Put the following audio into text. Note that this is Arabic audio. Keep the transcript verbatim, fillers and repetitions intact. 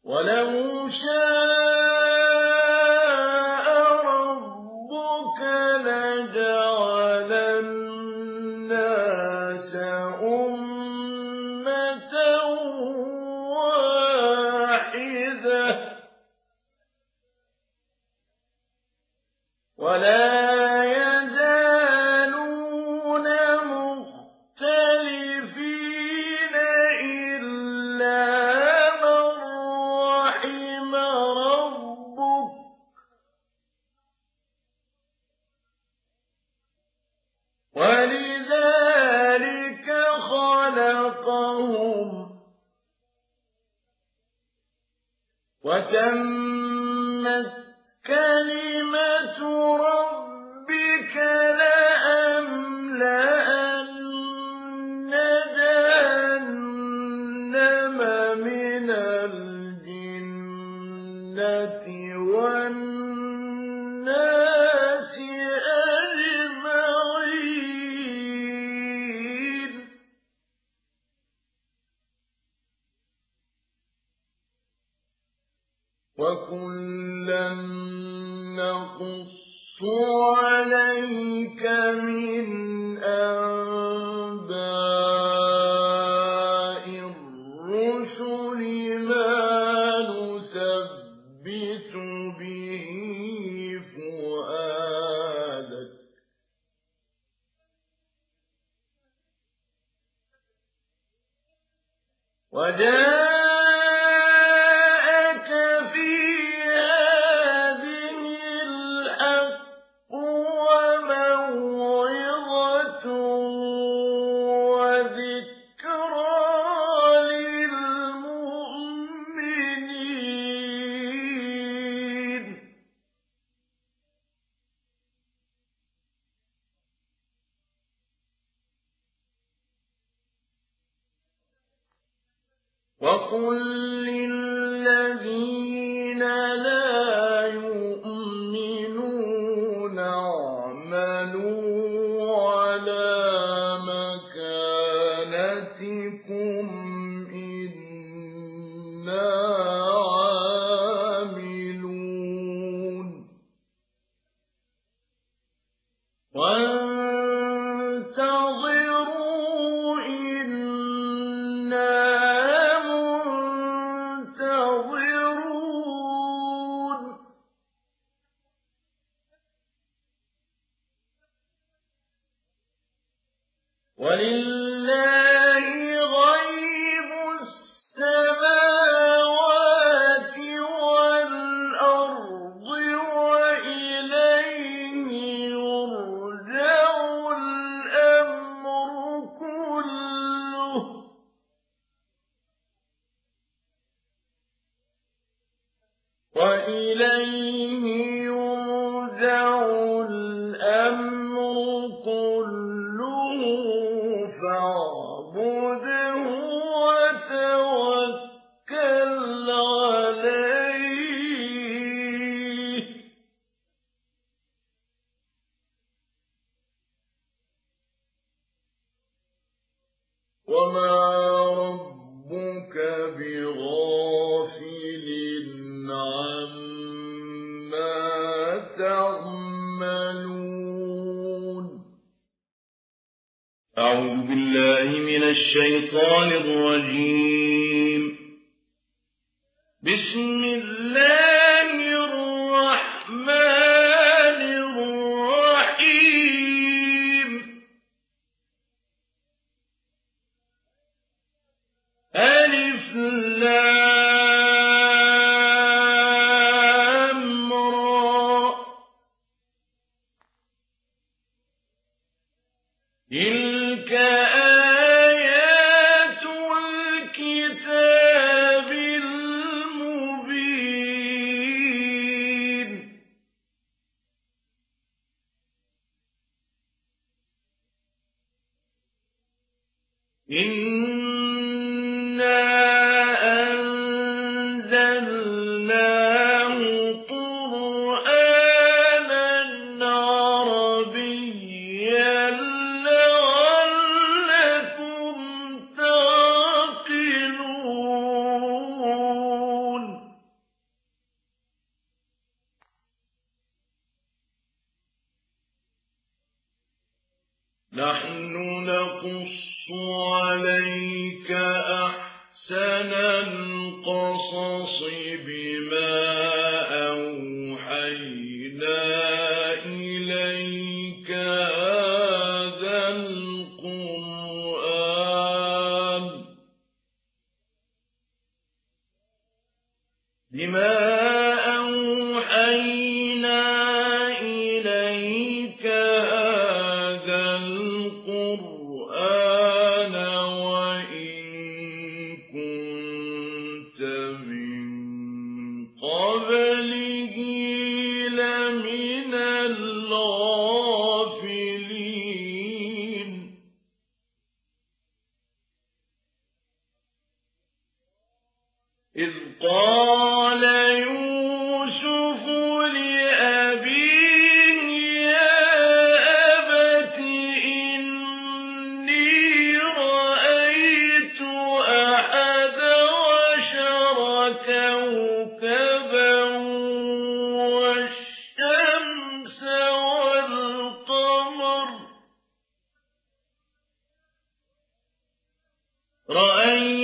وَلَوْ شَاءَ رَبُّكَ لَجَعَلَ النَّاسَ أُمَّةً وَاحِدَةً وَلَا يَزَالُونَ مُخْتَلِفِينَ إِلَّا مَن رَّحِمَ رَبُّكَ ۚ وَلِذَٰلِكَ خَلَقَهُمْ ۗ وَتَمَّتْ كَلِمَةُ رَبِّكَ لَأَمْلَأَنَّ جَهَنَّمَ مِنَ الْجِنَّةِ وَالنَّاسِ أَجْمَعِينَ وَكُلًّا نَّقُصُّ عَلَيْكَ مِنْ أَنبَاءِ الرُّسُلِ مَا نُثَبِّتُ بِهِ فُؤَادَكَ ۖ وَجَاءَكَ فِي هَٰذِهِ الْحَقُّ وَمَوْعِظَةٌ وَذِكْرَىٰ لِلْمُؤْمِنِينَ وَقُل لِّلَّذِينَ لَا يُؤْمِنُونَ اعْمَلُوا عَلَىٰ مَكَانَتِكُمْ إِنَّا عَامِلُونَ وَانتَظِرُوا إِنَّا مُنتَظِرُونَ وَلِلَّهِ غَيْبُ السَّمَاوَاتِ وَالْأَرْضِ وَإِلَيْهِ يُرْجَعُ الْأَمْرُ كُلُّهُ ۚ وَإِلَيْهِ يُرْجَعُ الْأَمْرُ كُلُّهُ فَاعْبُدْهُ وَتَوَكَّلْ عَلَيْهِ ۚ وَمَا رَبُّكَ بِغَافِلٍ عَمَّا تَعْمَلُونَ أعوذ بالله من الشيطان الرجيم بسم الله الرحمن الرحيم ألف لام را تلك آيات الكتاب المبين إِنَّا أَنزَلْنَاهُ قُرْآنًا عَرَبِيًّا لَّعَلَّكُمْ تَعْقِلُونَ عليك أحسن القصص بما أوحينا إليك هذا القرآن بما أوحينا إليك هذا القرآن وإن كنت من قبله لمن الغافلين إذ قال يوسف لأبيه يا أبت إني رأيت أحد عشر كوكبا والشمس والقمر رأيت